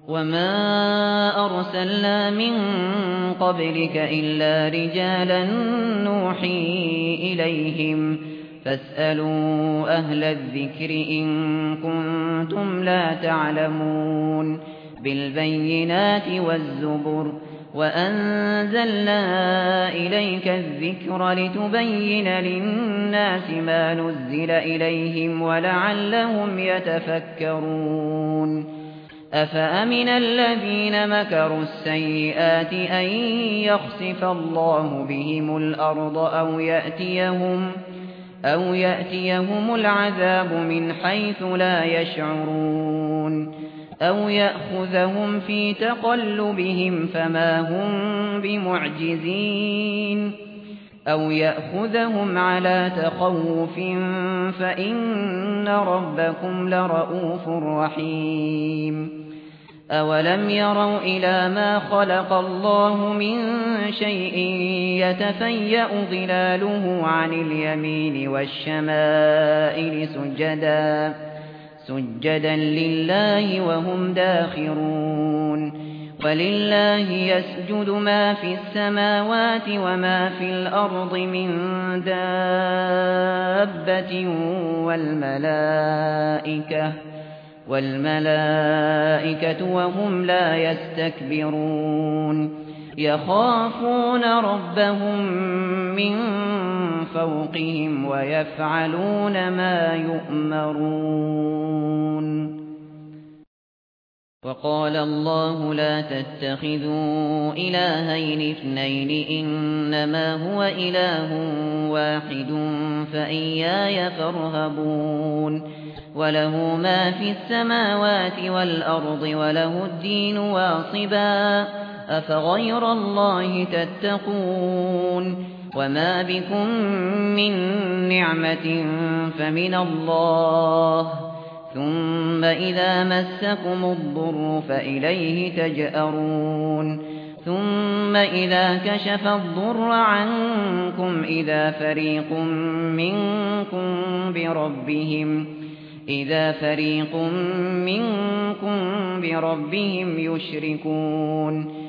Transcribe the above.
وما أرسلنا من قبلك إلا رجالا نوحي إليهم فاسألوا أهل الذكر إن كنتم لا تعلمون بالبينات والزبر وأنزلنا إليك الذكر لتبين للناس ما نزل إليهم ولعلهم يتفكرون أفأمن الذين مكروا السيئات أن يخسف الله بهم الأرض أو يأتيهم العذاب من حيث لا يشعرون أو يأخذهم في تقلبهم فما هم بمعجزين أو يأخذهم على تخوف فإن ربكم لرؤوف رحيم أولم يروا إلى ما خلق الله من شيء يتفيأ ظلاله عن اليمين والشمائل سجدا لله وهم داخرون ولله يسجد ما في السماوات وما في الأرض من دابة والملائكة وهم لا يستكبرون يخافون ربهم من فوقهم ويفعلون ما يؤمرون وقال الله لا تتخذوا إلهين اثنين إنما هو إله واحد فإياي فارهبون وله ما في السماوات والأرض وله الدين واصبا أفغير الله تتقون وما بكم من نعمة فمن الله ثم إذا مسكم الضر فإليه تجأرون ثم إذا كشف الضر عنكم إذا فريق منكم بربهم يشركون